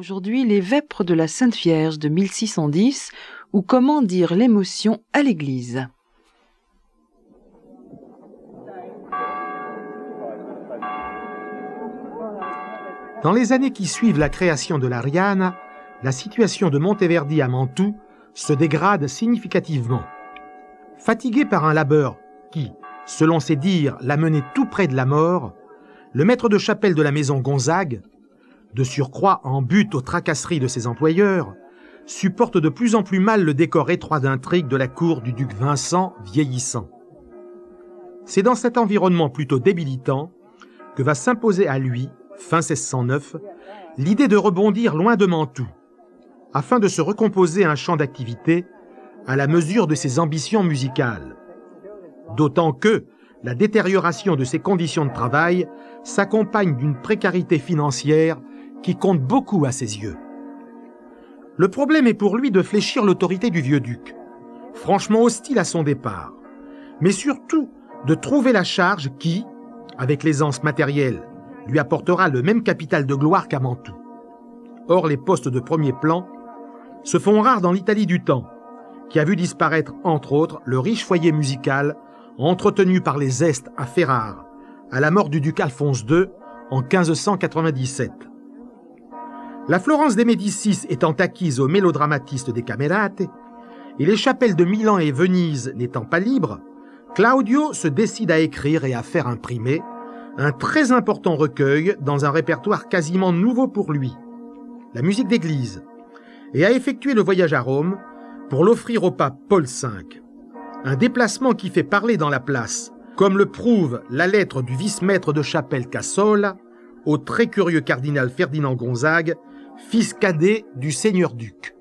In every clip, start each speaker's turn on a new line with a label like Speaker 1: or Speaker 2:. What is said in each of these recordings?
Speaker 1: aujourd'hui les Vêpres de la Sainte Vierge de 1610 ou Comment dire l'émotion à l'église.
Speaker 2: Dans les années qui suivent la création de l'Ariane, la situation de Monteverdi à Mantoue se dégrade significativement. Fatigué par un labeur qui, selon ses dires, l'a mené tout près de la mort, le maître de chapelle de la maison Gonzague, de surcroît en butte aux tracasseries de ses employeurs, supporte de plus en plus mal le décor étroit d'intrigue de la cour du duc Vincent vieillissant. C'est dans cet environnement plutôt débilitant que va s'imposer à lui, fin 1609, l'idée de rebondir loin de Mantoue, afin de se recomposer un champ d'activité à la mesure de ses ambitions musicales. D'autant que la détérioration de ses conditions de travail s'accompagne d'une précarité financière qui compte beaucoup à ses yeux. Le problème est pour lui de fléchir l'autorité du vieux duc, franchement hostile à son départ, mais surtout de trouver la charge qui, avec l'aisance matérielle, lui apportera le même capital de gloire qu'à Mantoue. Or, les postes de premier plan se font rares dans l'Italie du temps, qui a vu disparaître, entre autres, le riche foyer musical entretenu par les Estes à Ferrare, à la mort du duc Alphonse II en 1597. La Florence des Médicis étant acquise aux mélodramatistes des Camerate, et les chapelles de Milan et Venise n'étant pas libres, Claudio se décide à écrire et à faire imprimer un très important recueil dans un répertoire quasiment nouveau pour lui, la musique d'église, et à effectuer le voyage à Rome pour l'offrir au pape Paul V. Un déplacement qui fait parler dans la place, comme le prouve la lettre du vice-maître de chapelle Cassola au très curieux cardinal Ferdinand Gonzague, fils cadet du seigneur-duc.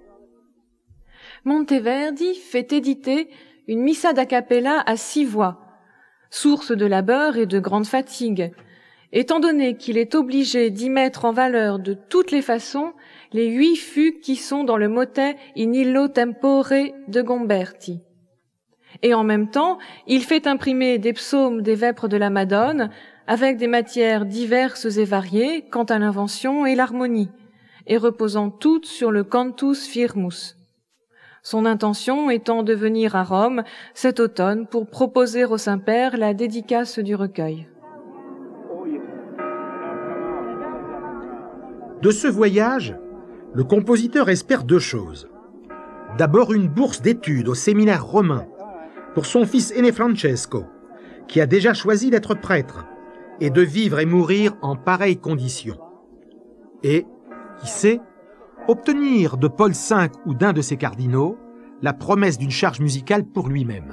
Speaker 3: Monteverdi fait éditer une missa da cappella à 6 voix, source de labeur et de grande fatigue, étant donné qu'il est obligé d'y mettre en valeur de toutes les façons les 8 fugues qui sont dans le motet In illo tempore de Gomberti. Et en même temps, il fait imprimer des psaumes des Vêpres de la Madone avec des matières diverses et variées quant à l'invention et l'harmonie, et reposant toutes sur le cantus firmus. Son intention étant de venir à Rome cet automne pour proposer au Saint-Père la dédicace du recueil.
Speaker 2: De ce voyage, le compositeur espère 2 choses. D'abord une bourse d'études au séminaire romain pour son fils aîné Francesco, qui a déjà choisi d'être prêtre, et de vivre et mourir en pareilles conditions. Et, qui sait, obtenir de Paul V ou d'un de ses cardinaux la promesse d'une charge musicale pour lui-même.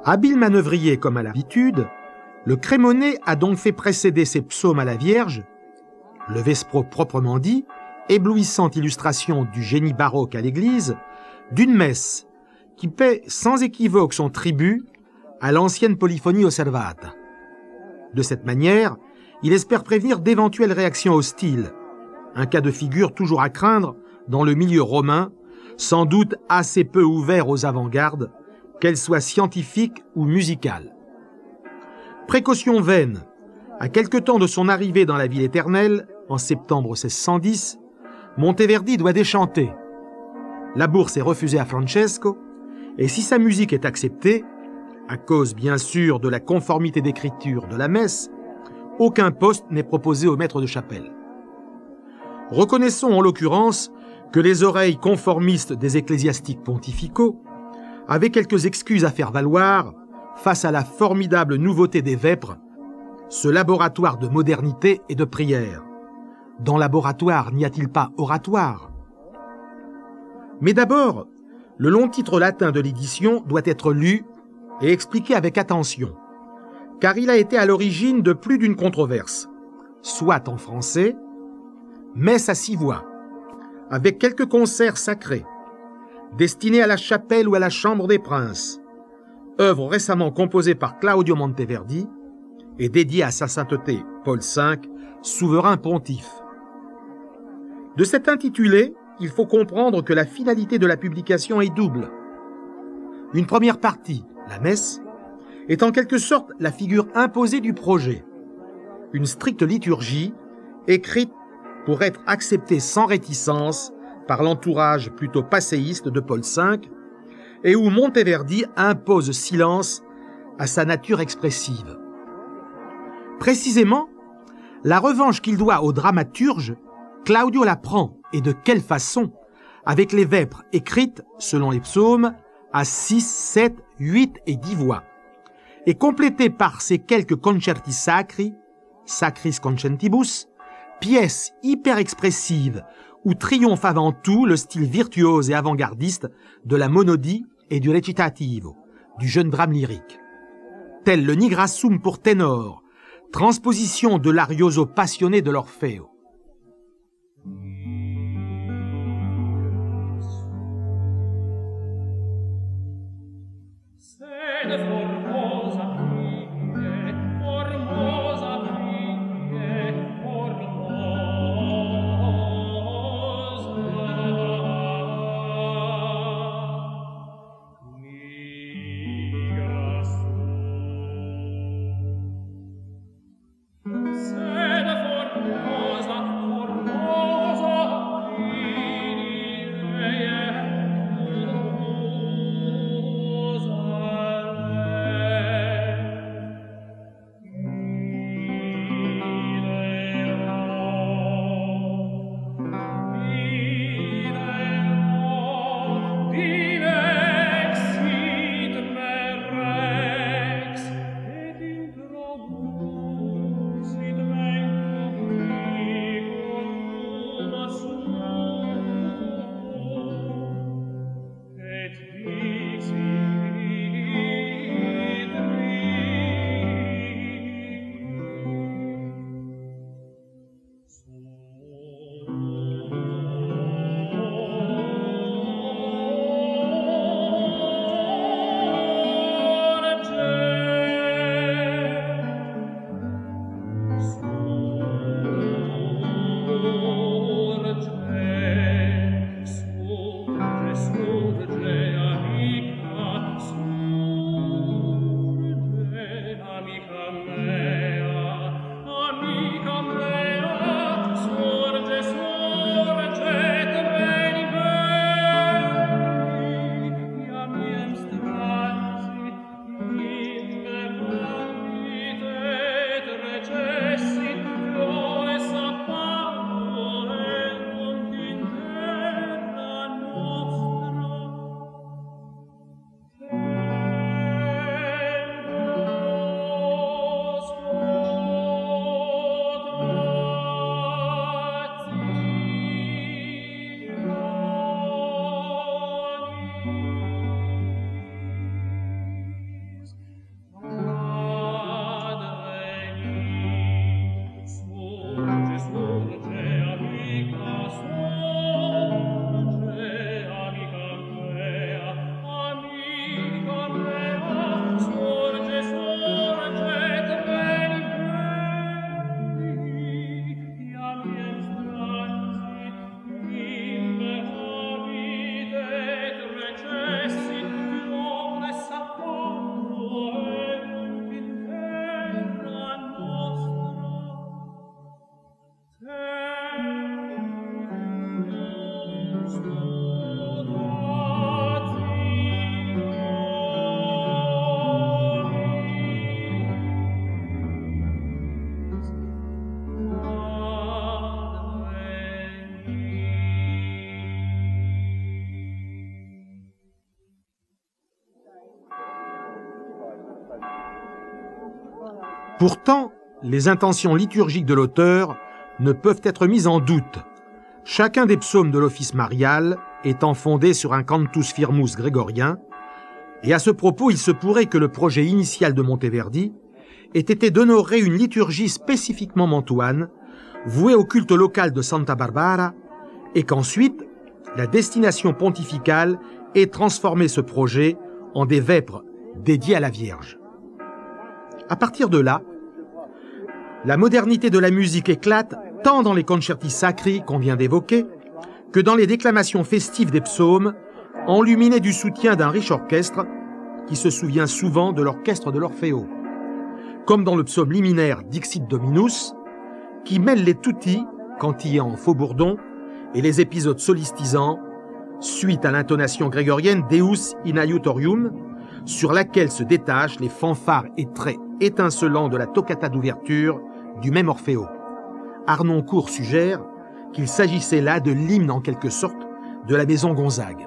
Speaker 2: Habile manœuvrier comme à l'habitude, le Crémonais a donc fait précéder ses psaumes à la Vierge, le Vespro proprement dit, éblouissante illustration du génie baroque à l'Église, d'une messe qui paie sans équivoque son tribut à l'ancienne polyphonie osservata. De cette manière, il espère prévenir d'éventuelles réactions hostiles, un cas de figure toujours à craindre dans le milieu romain, sans doute assez peu ouvert aux avant-gardes, qu'elles soient scientifiques ou musicales. Précaution vaine, à quelque temps de son arrivée dans la ville éternelle, en septembre 1610, Monteverdi doit déchanter. La bourse est refusée à Francesco, et si sa musique est acceptée, à cause bien sûr de la conformité d'écriture de la messe, aucun poste n'est proposé au maître de chapelle. Reconnaissons en l'occurrence que les oreilles conformistes des ecclésiastiques pontificaux avaient quelques excuses à faire valoir face à la formidable nouveauté des vêpres, ce laboratoire de modernité et de prière. Dans laboratoire, n'y a-t-il pas oratoire? Mais d'abord, le long titre latin de l'édition doit être lu et expliqué avec attention, car il a été à l'origine de plus d'une controverse, soit en français, messe à 6 voix, avec quelques concerts sacrés, destinés à la chapelle ou à la chambre des princes, œuvre récemment composée par Claudio Monteverdi et dédiée à sa sainteté Paul V, souverain pontife. De cet intitulé, il faut comprendre que la finalité de la publication est double. Une première partie, la messe, est en quelque sorte la figure imposée du projet, une stricte liturgie écrite pour être acceptée sans réticence par l'entourage plutôt passéiste de Paul V, et où Monteverdi impose silence à sa nature expressive. Précisément, la revanche qu'il doit au dramaturge, Claudio la prend, et de quelle façon, avec les vêpres écrites, selon les psaumes, à 6, 7, 8 et 10 voix, et complétées par ces quelques concerti sacri, sacris concentibus, pièces hyper expressives où triomphe avant tout le style virtuose et avant-gardiste de la monodie et du recitativo, du jeune drame lyrique. Tel le Nigrassum pour ténor, transposition de l'arioso passionné de l'Orfeo.
Speaker 4: Sede formosa
Speaker 2: Pourtant, les intentions liturgiques de l'auteur ne peuvent être mises en doute. Chacun des psaumes de l'office marial étant fondé sur un cantus firmus grégorien, et à ce propos, il se pourrait que le projet initial de Monteverdi ait été d'honorer une liturgie spécifiquement mantoune, vouée au culte local de Santa Barbara, et qu'ensuite, la destination pontificale ait transformé ce projet en des vêpres dédiées à la Vierge. À partir de là, la modernité de la musique éclate tant dans les concerti sacri qu'on vient d'évoquer que dans les déclamations festives des psaumes, enluminées du soutien d'un riche orchestre qui se souvient souvent de l'orchestre de l'Orfeo, comme dans le psaume liminaire Dixit Dominus, qui mêle les tutti, cantillés en faux bourdon, et les épisodes solistisants, suite à l'intonation grégorienne Deus in aiutorium, sur laquelle se détachent les fanfares et traits étincelants de la toccata d'ouverture du même Orfeo. Arnoncourt suggère qu'il s'agissait là de l'hymne en quelque sorte de la maison Gonzague.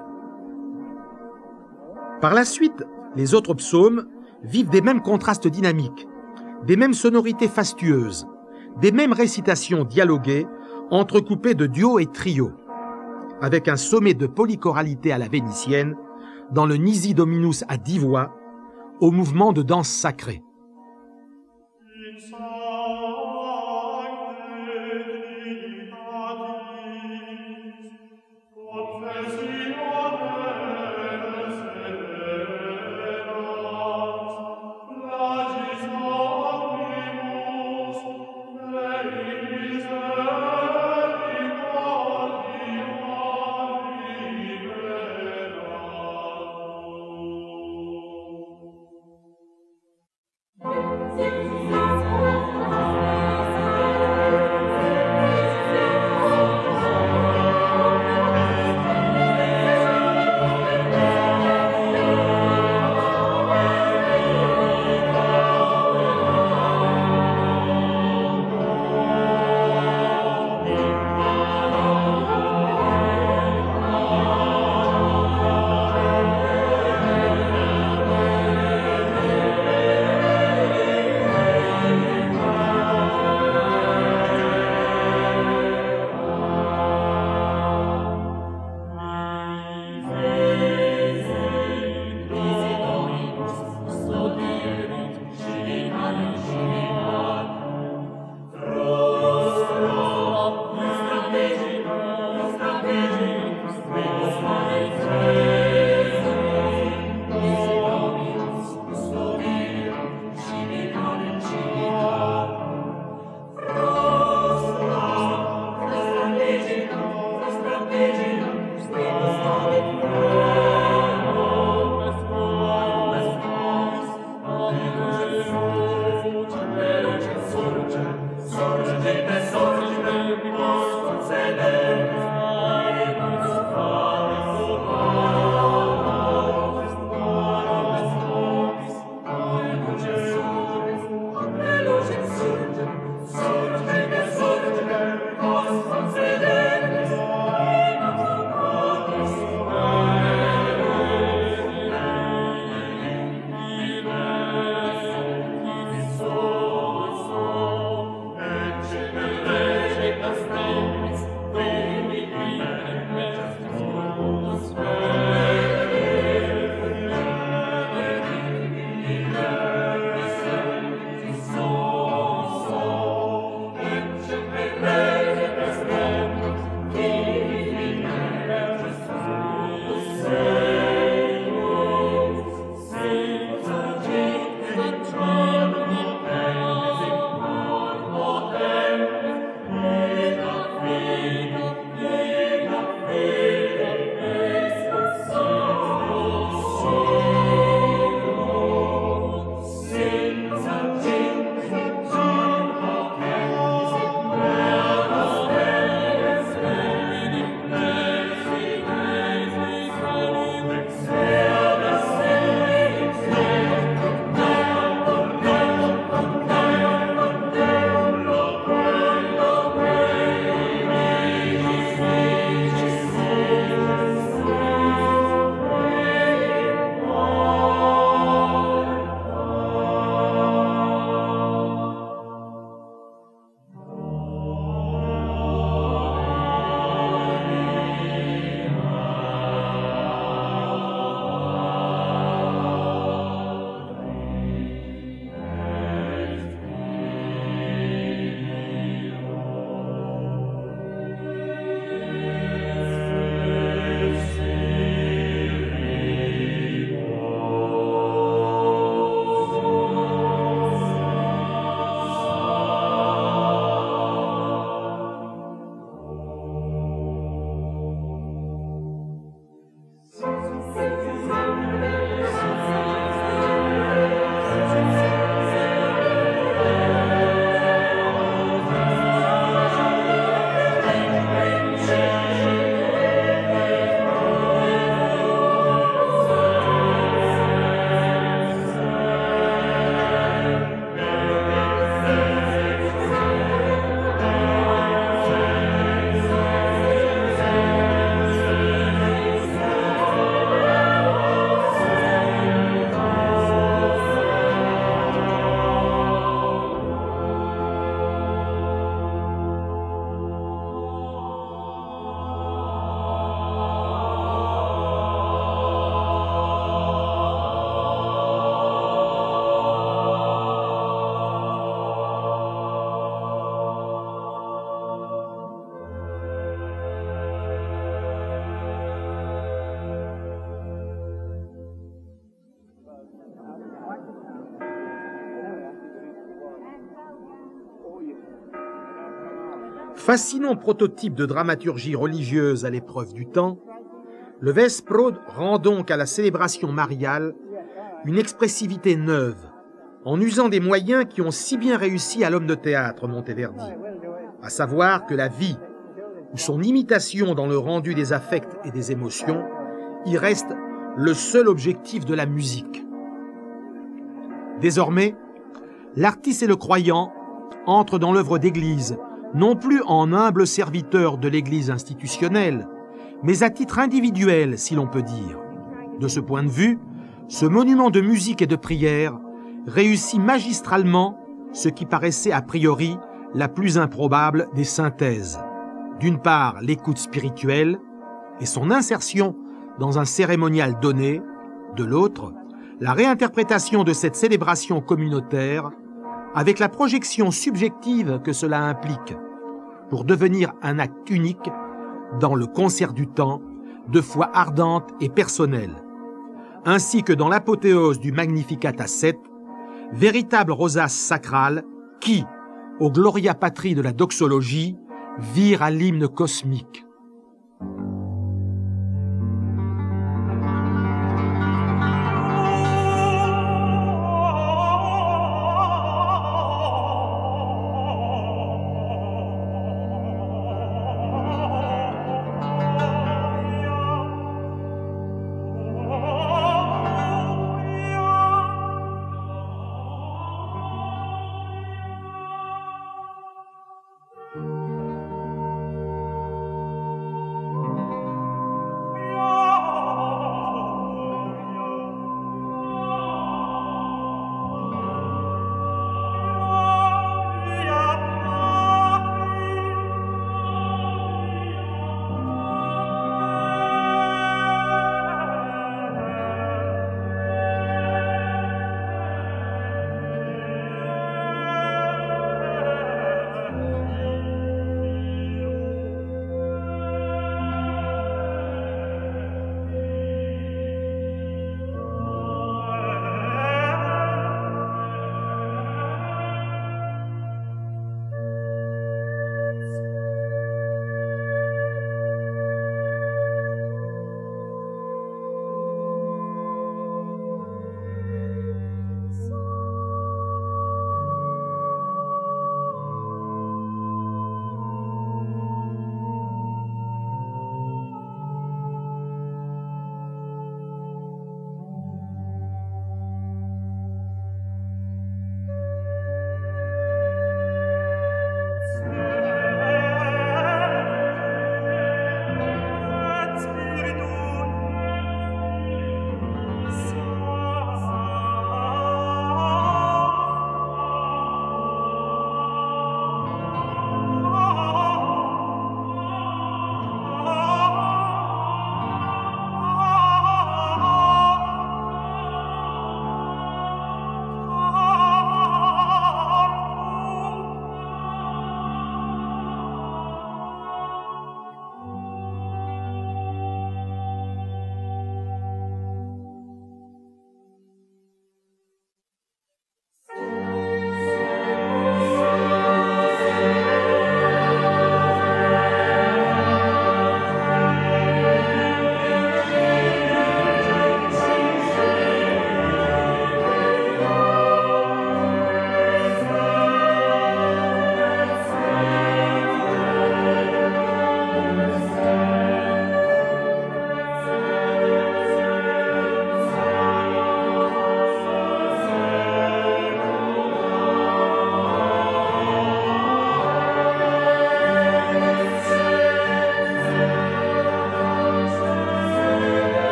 Speaker 2: Par la suite, les autres psaumes vivent des mêmes contrastes dynamiques, des mêmes sonorités fastueuses, des mêmes récitations dialoguées entrecoupées de duos et trios, avec un sommet de polychoralité à la vénitienne dans le Nisi Dominus à 10 voix, au mouvement de danse sacrée. Fascinant prototype de dramaturgie religieuse à l'épreuve du temps, le Vespro rend donc à la célébration mariale une expressivité neuve, en usant des moyens qui ont si bien réussi à l'homme de théâtre Monteverdi, à savoir que la vie, ou son imitation dans le rendu des affects et des émotions, y reste le seul objectif de la musique. Désormais, l'artiste et le croyant entrent dans l'œuvre d'église, non plus en humble serviteur de l'église institutionnelle, mais à titre individuel, si l'on peut dire. De ce point de vue, ce monument de musique et de prière réussit magistralement ce qui paraissait a priori la plus improbable des synthèses. D'une part, l'écoute spirituelle et son insertion dans un cérémonial donné, de l'autre, la réinterprétation de cette célébration communautaire avec la projection subjective que cela implique, pour devenir un acte unique dans le concert du temps, de foi ardente et personnelle, ainsi que dans l'apothéose du Magnificat à 7, véritable rosace sacrale qui, au Gloria Patri de la doxologie, vire à l'hymne cosmique.